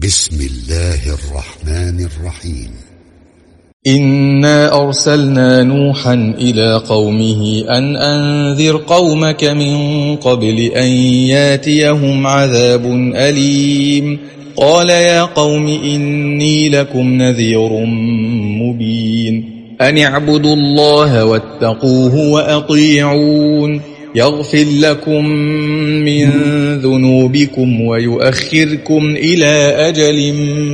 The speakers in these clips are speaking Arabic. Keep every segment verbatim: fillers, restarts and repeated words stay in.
بسم الله الرحمن الرحيم. إنا أرسلنا نوحا إلى قومه أن أنذر قومك من قبل أن ياتيهم عذاب أليم. قال يا قوم إني لكم نذير مبين أن اعبدوا الله واتقوه وأطيعون يغفر لكم من ذنوبكم ويؤخركم إلى أجل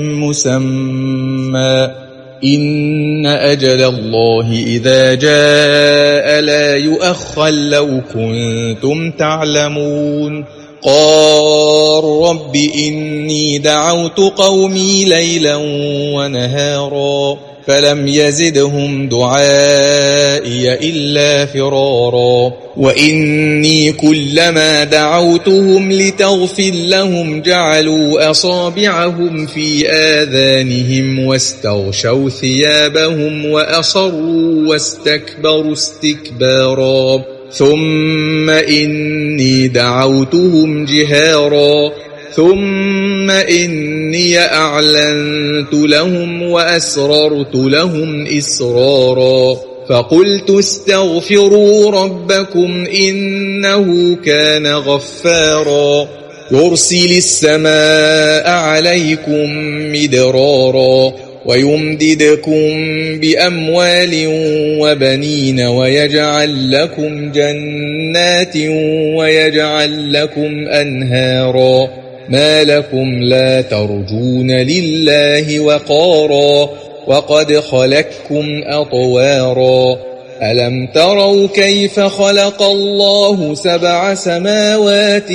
مسمى إن أجل الله إذا جاء لا يؤخر لو كنتم تعلمون. قال رب إني دعوت قومي ليلا ونهارا فلم يزدهم دعائي إلا فرارا وإني كلما دعوتهم لتغفر لهم جعلوا أصابعهم في آذانهم واستغشوا ثيابهم وأصروا واستكبروا استكبارا ثم إني دعوتهم جهارا ثم إني أعلنت لهم وأسررت لهم إسرارا فقلت استغفروا ربكم إنه كان غفارا يرسل السماء عليكم مدرارا ويمددكم بأموال وبنين ويجعل لكم جنات ويجعل لكم أنهارا ما لكم لا ترجون لله وقارا وقد خلقكم أطوارا ألم تروا كيف خلق الله سبع سماوات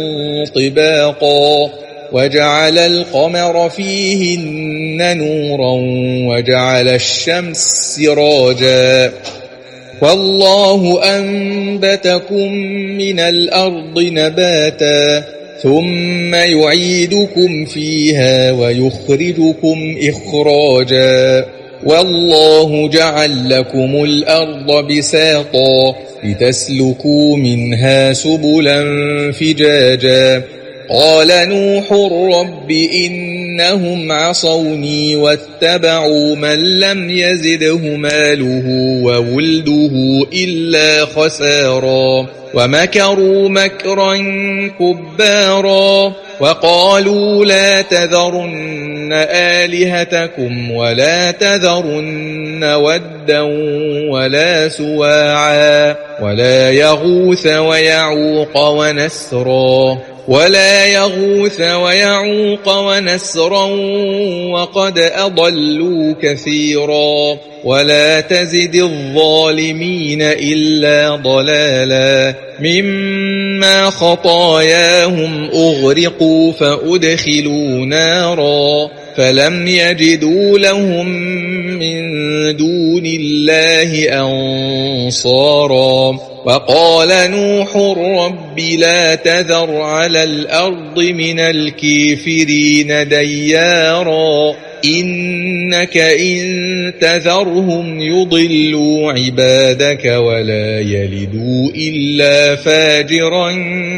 طباقا وجعل القمر فيهن نورا وجعل الشمس سراجا والله أنبتكم من الأرض نباتا ثم يعيدكم فيها ويخرجكم إخراجا والله جعل لكم الأرض بساطا لتسلكوا منها سبلا فجاجا قال نوح رب إنهم عصوني واتبعوا من لم يزده ماله وولده إلا خسارا ومكروا مكرا كبارا وقالوا لا تذرن آلهتكم ولا تذرن ودا ولا سواعا ولا يغوث ويعوق ونسرا ولا يغوث ويعوق ونسرا وقد أضلوا كثيرا ولا تزد الظالمين إلا ضلالا مما خطاياهم أغرقوا فأدخلوا نارا فلم يجدوا لهم من دون الله أنصارا وقال نوح رب لا تذر على الأرض من الكافرين ديارا إنك إن تذرهم يضلوا عبادك ولا يلدوا إلا فاجرا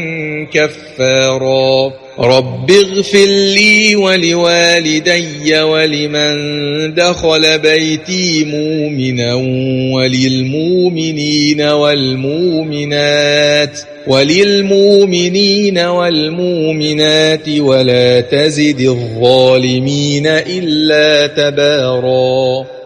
كفارا رب اغفر لي ولوالدي ولمن دخل بيتي مؤمنا وللمؤمنين والمؤمنات وللمؤمنين والمؤمنات ولا تزد الظالمين إلا تبارا.